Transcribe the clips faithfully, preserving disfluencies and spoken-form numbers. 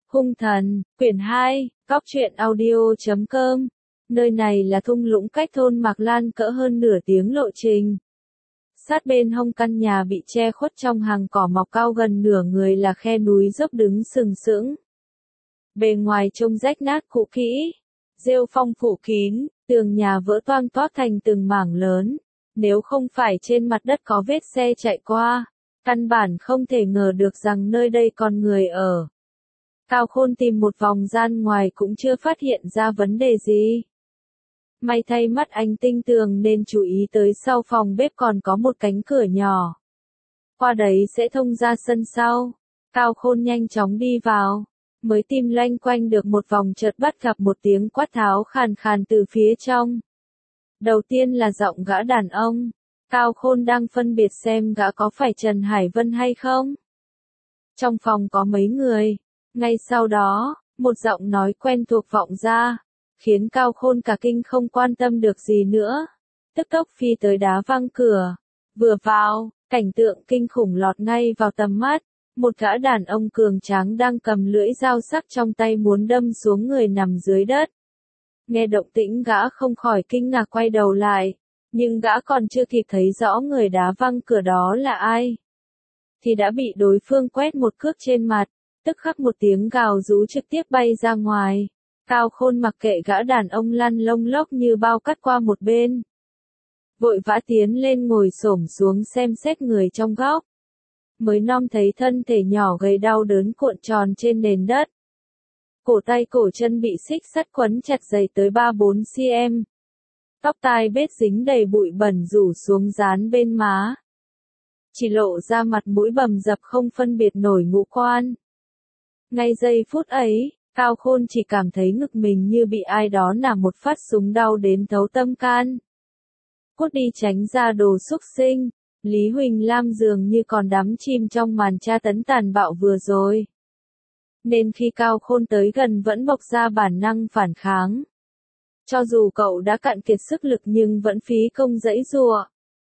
Hung thần, quyển hai, góc truyện audio chấm com. Nơi này là thung lũng cách thôn Mạc Lan cỡ hơn nửa tiếng lộ trình. Sát bên hông căn nhà bị che khuất trong hàng cỏ mọc cao gần nửa người là khe núi dốc đứng sừng sững. Bề ngoài trông rách nát cũ kỹ, rêu phong phủ kín, tường nhà vỡ toang toác thành từng mảng lớn. Nếu không phải trên mặt đất có vết xe chạy qua, căn bản không thể ngờ được rằng nơi đây còn người ở. Cao Khôn tìm một vòng gian ngoài cũng chưa phát hiện ra vấn đề gì. May thay mắt anh tinh tường nên chú ý tới sau phòng bếp còn có một cánh cửa nhỏ. Qua đấy sẽ thông ra sân sau. Cao Khôn nhanh chóng đi vào. Mới tìm loanh quanh được một vòng chợt bắt gặp một tiếng quát tháo khàn khàn từ phía trong. Đầu tiên là giọng gã đàn ông. Cao Khôn đang phân biệt xem gã có phải Trần Hải Vân hay không. Trong phòng có mấy người. Ngay sau đó, một giọng nói quen thuộc vọng ra, khiến Cao Khôn cả kinh không quan tâm được gì nữa. Tức tốc phi tới đá văng cửa. Vừa vào, cảnh tượng kinh khủng lọt ngay vào tầm mắt. Một gã đàn ông cường tráng đang cầm lưỡi dao sắc trong tay muốn đâm xuống người nằm dưới đất. Nghe động tĩnh gã không khỏi kinh ngạc quay đầu lại, nhưng gã còn chưa kịp thấy rõ người đá văng cửa đó là ai, thì đã bị đối phương quét một cước trên mặt, tức khắc một tiếng gào rú trực tiếp bay ra ngoài. Cao Khôn mặc kệ gã đàn ông lăn lông lốc như bao cắt qua một bên. Vội vã tiến lên ngồi xổm xuống xem xét người trong góc. Mới nom thấy thân thể nhỏ gầy đau đớn cuộn tròn trên nền đất. Cổ tay cổ chân bị xích sắt quấn chặt dày tới ba bốn xăng-ti-mét. Tóc tai bết dính đầy bụi bẩn rủ xuống dán bên má. Chỉ lộ ra mặt mũi bầm dập không phân biệt nổi ngũ quan. Ngay giây phút ấy, Cao Khôn chỉ cảm thấy ngực mình như bị ai đó nả một phát súng đau đến thấu tâm can. Cút đi tránh ra đồ xúc sinh. Lý Huỳnh Lam dường như còn đắm chìm trong màn tra tấn tàn bạo vừa rồi. Nên khi Cao Khôn tới gần vẫn bộc ra bản năng phản kháng. Cho dù cậu đã cạn kiệt sức lực nhưng vẫn phí công giãy giụa.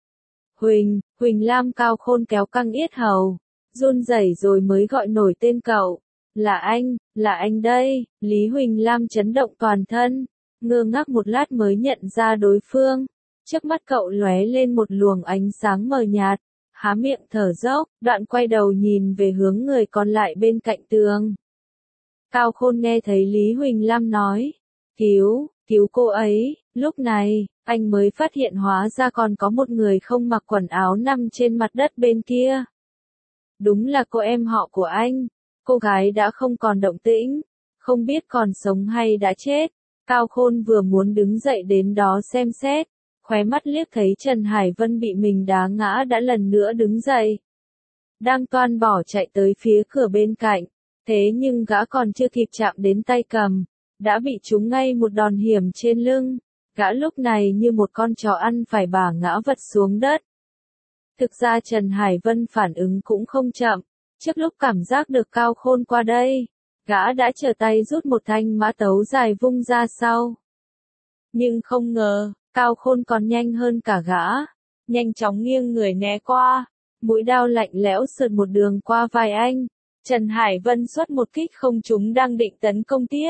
Huỳnh, Huỳnh Lam. Cao Khôn kéo căng yết hầu, run rẩy rồi mới gọi nổi tên cậu. Là anh, là anh đây. Lý Huỳnh Lam chấn động toàn thân, ngơ ngác một lát mới nhận ra đối phương. Trước mắt cậu lóe lên một luồng ánh sáng mờ nhạt, há miệng thở dốc, đoạn quay đầu nhìn về hướng người còn lại bên cạnh tường. Cao Khôn nghe thấy Lý Huỳnh Lam nói, cứu, cứu cô ấy. Lúc này, anh mới phát hiện hóa ra còn có một người không mặc quần áo nằm trên mặt đất bên kia. Đúng là cô em họ của anh. Cô gái đã không còn động tĩnh, không biết còn sống hay đã chết. Cao Khôn vừa muốn đứng dậy đến đó xem xét, khóe mắt liếc thấy Trần Hải Vân bị mình đá ngã đã lần nữa đứng dậy. Đang toan bỏ chạy tới phía cửa bên cạnh, thế nhưng gã còn chưa kịp chạm đến tay cầm, đã bị trúng ngay một đòn hiểm trên lưng. Gã lúc này như một con chó ăn phải bả ngã vật xuống đất. Thực ra Trần Hải Vân phản ứng cũng không chậm, trước lúc cảm giác được Cao Khôn qua đây, gã đã trở tay rút một thanh mã tấu dài vung ra sau. Nhưng không ngờ, Cao Khôn còn nhanh hơn cả gã, nhanh chóng nghiêng người né qua, mũi đao lạnh lẽo sượt một đường qua vai anh. Trần Hải Vân xuất một kích không trúng đang định tấn công tiếp.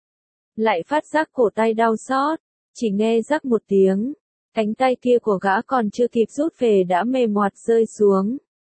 Lại phát giác cổ tay đau xót, chỉ nghe rắc một tiếng, cánh tay kia của gã còn chưa kịp rút về đã mềm oặt rơi xuống.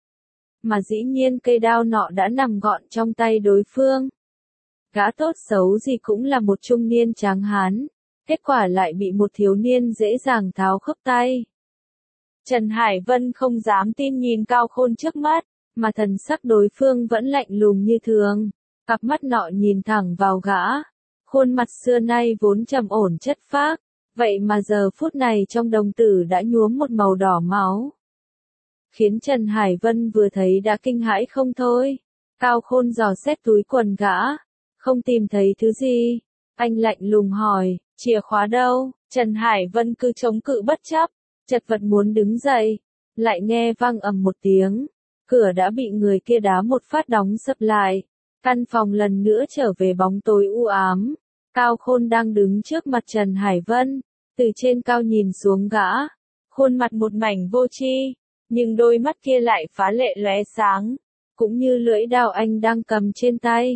Mà dĩ nhiên cây đao nọ đã nằm gọn trong tay đối phương. Gã tốt xấu gì cũng là một trung niên tráng hán. Kết quả lại bị một thiếu niên dễ dàng tháo khớp tay. Trần Hải Vân không dám tin nhìn Cao Khôn trước mắt, mà thần sắc đối phương vẫn lạnh lùng như thường. Cặp mắt nọ nhìn thẳng vào gã. Khuôn mặt xưa nay vốn trầm ổn chất phác, vậy mà giờ phút này trong đồng tử đã nhuốm một màu đỏ máu. Khiến Trần Hải Vân vừa thấy đã kinh hãi không thôi. Cao Khôn dò xét túi quần gã, không tìm thấy thứ gì. Anh lạnh lùng hỏi, chìa khóa đâu? Trần Hải Vân cứ chống cự bất chấp, chật vật muốn đứng dậy, lại nghe vang ầm một tiếng, cửa đã bị người kia đá một phát đóng sập lại. Căn phòng lần nữa trở về bóng tối u ám. Cao Khôn đang đứng trước mặt Trần Hải Vân, từ trên cao nhìn xuống gã, khuôn mặt một mảnh vô tri, nhưng đôi mắt kia lại phá lệ lóe sáng, cũng như lưỡi đao anh đang cầm trên tay.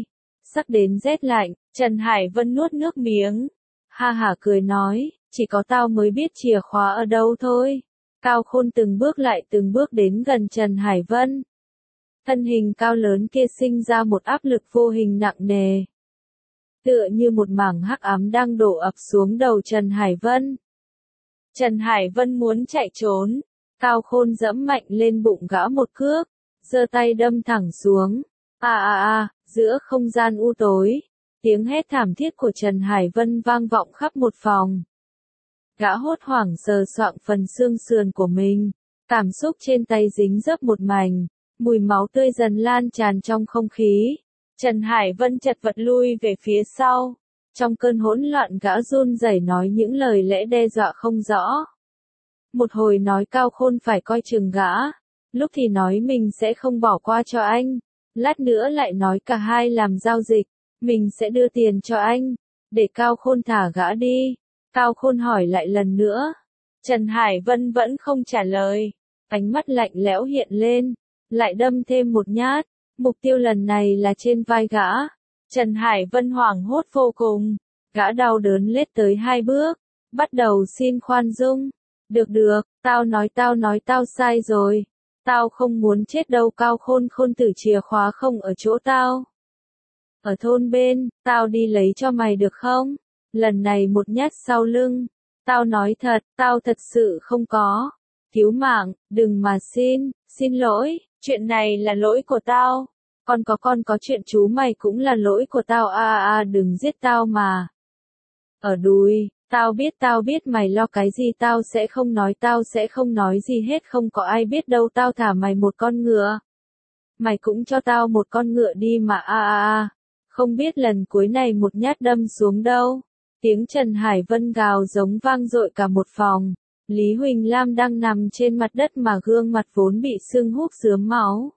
Sắc đến rét lạnh, Trần Hải Vân nuốt nước miếng. Ha hả cười nói, chỉ có tao mới biết chìa khóa ở đâu thôi. Cao Khôn từng bước lại từng bước đến gần Trần Hải Vân. Thân hình cao lớn kia sinh ra một áp lực vô hình nặng nề. Tựa như một mảng hắc ám đang đổ ập xuống đầu Trần Hải Vân. Trần Hải Vân muốn chạy trốn. Cao Khôn dẫm mạnh lên bụng gã một cước, giơ tay đâm thẳng xuống. A a a, giữa không gian u tối, tiếng hét thảm thiết của Trần Hải Vân vang vọng khắp một phòng. Gã hốt hoảng sờ soạng phần xương sườn của mình, cảm xúc trên tay dính dấp một mảnh, mùi máu tươi dần lan tràn trong không khí. Trần Hải Vân chật vật lui về phía sau, trong cơn hỗn loạn gã run rẩy nói những lời lẽ đe dọa không rõ. Một hồi nói Cao Khôn phải coi chừng gã, lúc thì nói mình sẽ không bỏ qua cho anh, lát nữa lại nói cả hai làm giao dịch, mình sẽ đưa tiền cho anh, để Cao Khôn thả gã đi. Cao Khôn hỏi lại lần nữa. Trần Hải Vân vẫn không trả lời, ánh mắt lạnh lẽo hiện lên, lại đâm thêm một nhát, mục tiêu lần này là trên vai gã. Trần Hải Vân hoảng hốt vô cùng, gã đau đớn lết tới hai bước, bắt đầu xin khoan dung. Được được, tao nói tao nói tao sai rồi, tao không muốn chết đâu. Cao Khôn Khôn tử chìa khóa không ở chỗ tao. Ở thôn bên, tao đi lấy cho mày được không? Lần này một nhát sau lưng. Tao nói thật, tao thật sự không có. Cứu mạng, đừng mà xin, xin lỗi, chuyện này là lỗi của tao. Con có con có chuyện chú mày cũng là lỗi của tao. A à, a à, đừng giết tao mà. Ở đùi, tao biết tao biết mày lo cái gì, tao sẽ không nói, tao sẽ không nói gì hết, không có ai biết đâu. Tao thả mày một con ngựa. Mày cũng cho tao một con ngựa đi mà. A a a, không biết lần cuối này một nhát đâm xuống đâu. Tiếng Trần Hải Vân gào giống vang dội cả một phòng. Lý Huỳnh Lam đang nằm trên mặt đất mà gương mặt vốn bị sưng húp rướm máu.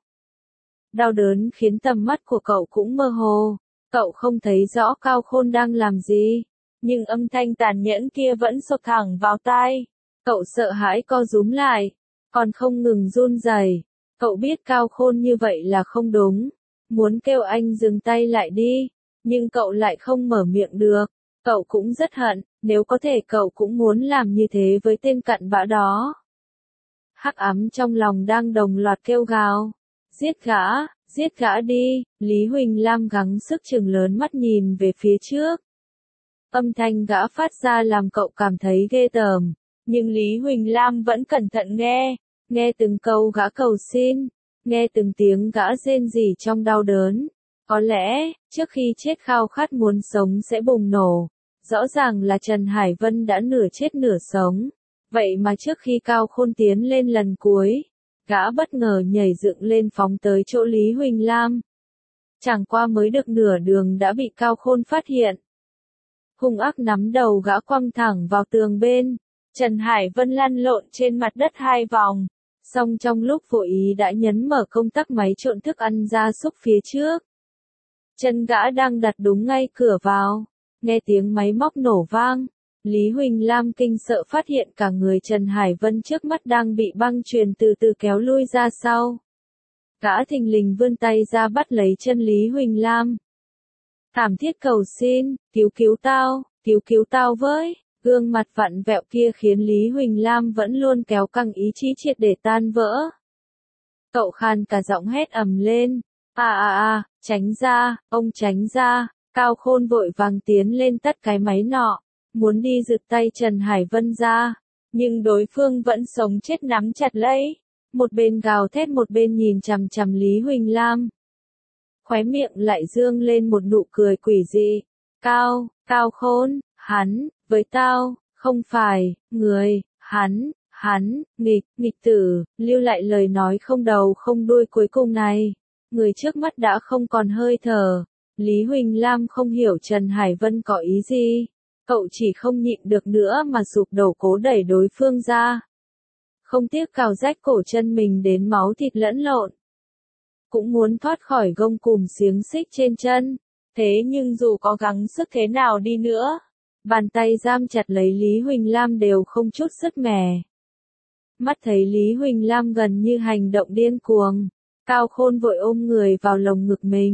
Đau đớn khiến tầm mắt của cậu cũng mơ hồ. Cậu không thấy rõ Cao Khôn đang làm gì, nhưng âm thanh tàn nhẫn kia vẫn xộc thẳng vào tai. Cậu sợ hãi co rúm lại, còn không ngừng run rẩy. Cậu biết Cao Khôn như vậy là không đúng, muốn kêu anh dừng tay lại đi, nhưng cậu lại không mở miệng được. Cậu cũng rất hận, nếu có thể cậu cũng muốn làm như thế với tên cặn bã đó. Hắc ám trong lòng đang đồng loạt kêu gào. Giết gã, giết gã đi. Lý Huỳnh Lam gắng sức chừng lớn mắt nhìn về phía trước. Âm thanh gã phát ra làm cậu cảm thấy ghê tởm, nhưng Lý Huỳnh Lam vẫn cẩn thận nghe, nghe từng câu gã cầu xin, nghe từng tiếng gã rên rỉ trong đau đớn. Có lẽ, trước khi chết khao khát muốn sống sẽ bùng nổ. Rõ ràng là Trần Hải Vân đã nửa chết nửa sống. Vậy mà trước khi Cao Khôn tiến lên lần cuối, gã bất ngờ nhảy dựng lên phóng tới chỗ Lý Huỳnh Lam. Chẳng qua mới được nửa đường đã bị Cao Khôn phát hiện. Hung ác nắm đầu gã quăng thẳng vào tường bên. Trần Hải Vân lăn lộn trên mặt đất hai vòng. Xong trong lúc vội ý đã nhấn mở công tắc máy trộn thức ăn gia súc phía trước. Chân gã đang đặt đúng ngay cửa vào. Nghe tiếng máy móc nổ vang, Lý Huỳnh Lam kinh sợ phát hiện cả người Trần Hải Vân trước mắt đang bị băng chuyền từ từ kéo lui ra sau. Gã thình lình vươn tay ra bắt lấy chân Lý Huỳnh Lam. Thảm thiết cầu xin, cứu cứu tao, cứu cứu tao với. Gương mặt vặn vẹo kia khiến Lý Huỳnh Lam vẫn luôn kéo căng ý chí triệt để tan vỡ. Cậu khàn cả giọng hét ầm lên. À à à, tránh ra, ông tránh ra. Cao Khôn vội vàng tiến lên tắt cái máy nọ, muốn đi giật tay Trần Hải Vân ra, nhưng đối phương vẫn sống chết nắm chặt lấy. Một bên gào thét một bên nhìn chằm chằm Lý Huỳnh Lam. Khóe miệng lại dương lên một nụ cười quỷ dị. Cao, Cao Khôn, hắn, với tao, không phải, người, hắn, hắn, nghịch, nghịch tử, lưu lại lời nói không đầu không đuôi cuối cùng này. Người trước mắt đã không còn hơi thở. Lý Huỳnh Lam không hiểu Trần Hải Vân có ý gì. Cậu chỉ không nhịn được nữa mà sụp đổ cố đẩy đối phương ra. Không tiếc cào rách cổ chân mình đến máu thịt lẫn lộn. Cũng muốn thoát khỏi gông cùm xiềng xích trên chân. Thế nhưng dù có gắng sức thế nào đi nữa, bàn tay giam chặt lấy Lý Huỳnh Lam đều không chút sức mẻ. Mắt thấy Lý Huỳnh Lam gần như hành động điên cuồng, Cao Khôn vội ôm người vào lồng ngực mình.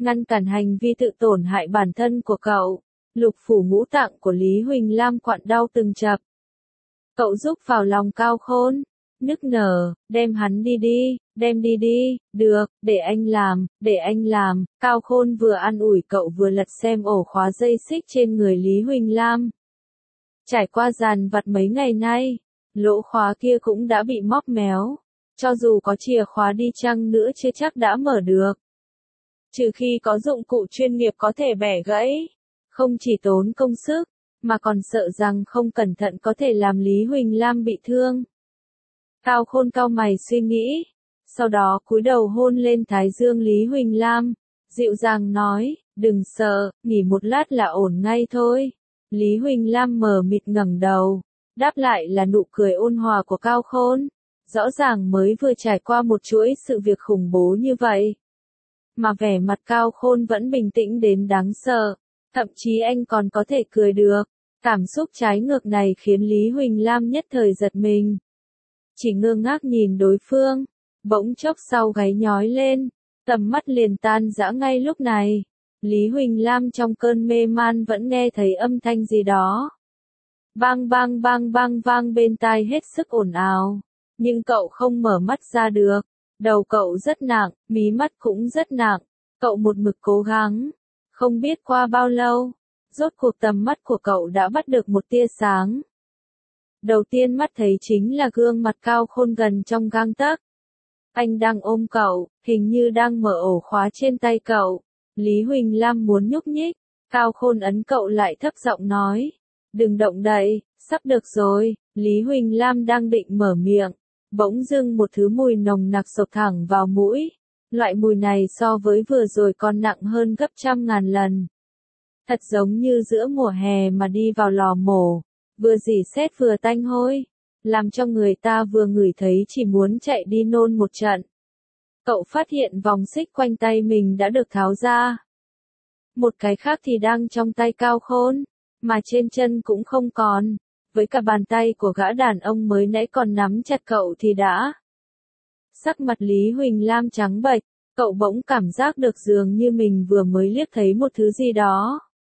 ngăn cản hành vi tự tổn hại bản thân của cậu. Lục phủ ngũ tạng của Lý Huỳnh Lam quặn đau từng chập. Cậu rúc vào lòng Cao Khôn, nức nở, đem hắn đi đi, đem đi đi, được, để anh làm, để anh làm. Cao Khôn vừa an ủi cậu vừa lật xem ổ khóa dây xích trên người Lý Huỳnh Lam. Trải qua dàn vặt mấy ngày nay, lỗ khóa kia cũng đã bị móc méo. Cho dù có chìa khóa đi chăng nữa chưa chắc đã mở được. Trừ khi có dụng cụ chuyên nghiệp có thể bẻ gãy, không chỉ tốn công sức, mà còn sợ rằng không cẩn thận có thể làm Lý Huỳnh Lam bị thương. Cao Khôn cau mày suy nghĩ, sau đó cúi đầu hôn lên thái dương Lý Huỳnh Lam, dịu dàng nói, đừng sợ, nghỉ một lát là ổn ngay thôi. Lý Huỳnh Lam mờ mịt ngẩng đầu, đáp lại là nụ cười ôn hòa của Cao Khôn. Rõ ràng mới vừa trải qua một chuỗi sự việc khủng bố như vậy, mà vẻ mặt Cao Khôn vẫn bình tĩnh đến đáng sợ, thậm chí anh còn có thể cười được. Cảm xúc trái ngược này khiến Lý Huỳnh Lam nhất thời giật mình. Chỉ ngơ ngác nhìn đối phương, bỗng chốc sau gáy nhói lên, tầm mắt liền tan rã ngay lúc này. Lý Huỳnh Lam trong cơn mê man vẫn nghe thấy âm thanh gì đó. Bang bang bang bang vang bên tai hết sức ồn ào. Nhưng cậu không mở mắt ra được. Đầu cậu rất nặng, mí mắt cũng rất nặng. Cậu một mực cố gắng. Không biết qua bao lâu, rốt cuộc tầm mắt của cậu đã bắt được một tia sáng. Đầu tiên mắt thấy chính là gương mặt Cao Khôn gần trong gang tấc. Anh đang ôm cậu, hình như đang mở ổ khóa trên tay cậu. Lý Huỳnh Lam muốn nhúc nhích, Cao Khôn ấn cậu lại thấp giọng nói. Đừng động đậy, sắp được rồi. Lý Huỳnh Lam đang định mở miệng. Bỗng dưng một thứ mùi nồng nặc xộc thẳng vào mũi. Loại mùi này so với vừa rồi còn nặng hơn gấp trăm ngàn lần. Thật giống như giữa mùa hè mà đi vào lò mổ. Vừa rỉ sét vừa tanh hôi. Làm cho người ta vừa ngửi thấy chỉ muốn chạy đi nôn một trận. Cậu phát hiện vòng xích quanh tay mình đã được tháo ra. Một cái khác thì đang trong tay Cao Khôn, mà trên chân cũng không còn. Với cả bàn tay của gã đàn ông mới nãy còn nắm chặt cậu thì đã. Sắc mặt Lý Huỳnh Lam trắng bệch, cậu bỗng cảm giác được dường như mình vừa mới liếc thấy một thứ gì đó.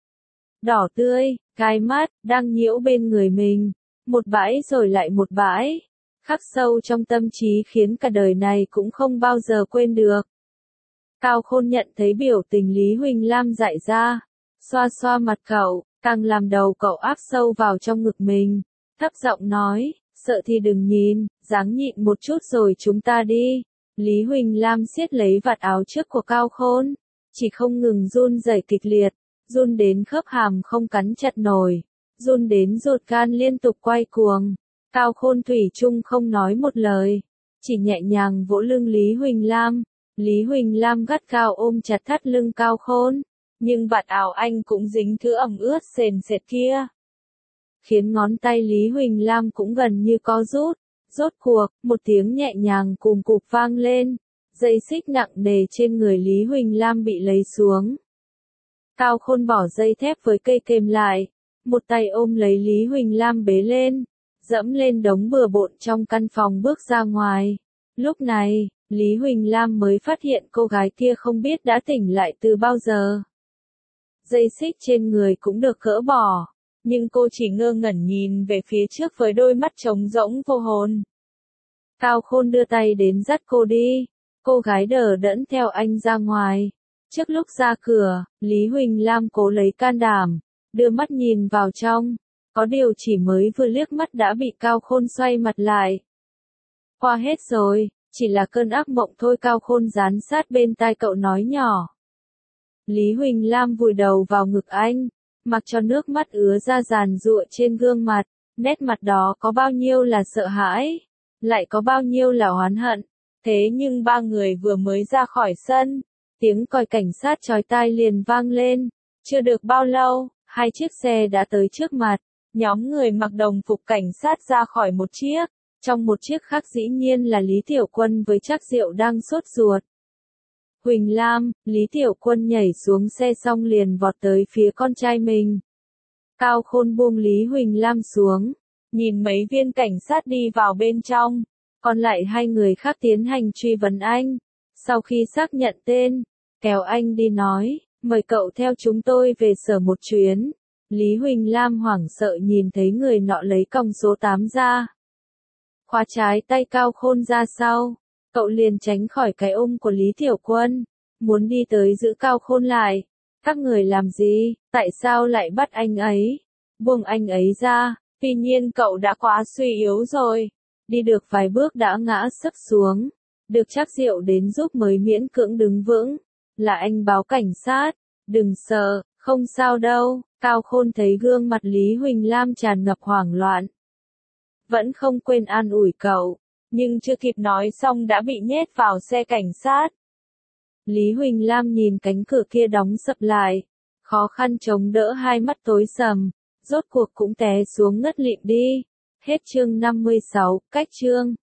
Đỏ tươi, gai mắt, đang nhiễu bên người mình. Một bãi rồi lại một bãi. Khắc sâu trong tâm trí khiến cả đời này cũng không bao giờ quên được. Cao Khôn nhận thấy biểu tình Lý Huỳnh Lam dại ra. Xoa xoa mặt cậu, càng làm đầu cậu áp sâu vào trong ngực mình. Thấp giọng nói, sợ thì đừng nhìn, ráng nhịn một chút rồi chúng ta đi. Lý Huỳnh Lam siết lấy vạt áo trước của Cao Khôn. Chỉ không ngừng run rẩy kịch liệt. Run đến khớp hàm không cắn chặt nổi. Run đến ruột gan liên tục quay cuồng. Cao Khôn thủy chung không nói một lời. Chỉ nhẹ nhàng vỗ lưng Lý Huỳnh Lam. Lý Huỳnh Lam gắt gao ôm chặt thắt lưng Cao Khôn. Nhưng vạt áo anh cũng dính thứ ẩm ướt sền sệt kia. Khiến ngón tay Lý Huỳnh Lam cũng gần như co rút. Rốt cuộc, một tiếng nhẹ nhàng cùm cụp vang lên. Dây xích nặng nề trên người Lý Huỳnh Lam bị lấy xuống. Cao Khôn bỏ dây thép với cây kềm lại. Một tay ôm lấy Lý Huỳnh Lam bế lên. Dẫm lên đống bừa bộn trong căn phòng bước ra ngoài. Lúc này, Lý Huỳnh Lam mới phát hiện cô gái kia không biết đã tỉnh lại từ bao giờ. Dây xích trên người cũng được gỡ bỏ. Nhưng cô chỉ ngơ ngẩn nhìn về phía trước với đôi mắt trống rỗng vô hồn. Cao Khôn đưa tay đến dắt cô đi. Cô gái đờ đẫn theo anh ra ngoài. Trước lúc ra cửa, Lý Huỳnh Lam cố lấy can đảm. Đưa mắt nhìn vào trong. Có điều chỉ mới vừa liếc mắt đã bị Cao Khôn xoay mặt lại. Qua hết rồi, chỉ là cơn ác mộng thôi. Cao Khôn dán sát bên tai cậu nói nhỏ. Lý Huỳnh Lam vùi đầu vào ngực anh, mặc cho nước mắt ứa ra giàn giụa trên gương mặt. Nét mặt đó có bao nhiêu là sợ hãi, lại có bao nhiêu là oán hận. Thế nhưng ba người vừa mới ra khỏi sân, tiếng còi cảnh sát chói tai liền vang lên. Chưa được bao lâu, hai chiếc xe đã tới trước mặt. Nhóm người mặc đồng phục cảnh sát ra khỏi một chiếc. Trong một chiếc khác dĩ nhiên là Lý Tiểu Quân với Trác Diệu đang sốt ruột. Huỳnh Lam, Lý Tiểu Quân nhảy xuống xe xong liền vọt tới phía con trai mình. Cao Khôn buông Lý Huỳnh Lam xuống, nhìn mấy viên cảnh sát đi vào bên trong, còn lại hai người khác tiến hành truy vấn anh. Sau khi xác nhận tên, kéo anh đi nói, mời cậu theo chúng tôi về sở một chuyến. Lý Huỳnh Lam hoảng sợ nhìn thấy người nọ lấy còng số tám ra. Khóa trái tay Cao Khôn ra sau, cậu liền tránh khỏi cái ôm của Lý Tiểu Quân, muốn đi tới giữ Cao Khôn lại. Các người làm gì, tại sao lại bắt anh ấy? Buông anh ấy ra, tuy nhiên cậu đã quá suy yếu rồi. Đi được vài bước đã ngã sấp xuống, được Trác Diệu đến giúp mới miễn cưỡng đứng vững. Là anh báo cảnh sát, đừng sợ, không sao đâu. Cao Khôn thấy gương mặt Lý Huỳnh Lam tràn ngập hoảng loạn, vẫn không quên an ủi cậu, nhưng chưa kịp nói xong đã bị nhét vào xe cảnh sát. Lý Huỳnh Lam nhìn cánh cửa kia đóng sập lại, khó khăn chống đỡ hai mắt tối sầm, rốt cuộc cũng té xuống ngất lịm đi. Hết chương năm mươi sáu, cách chương.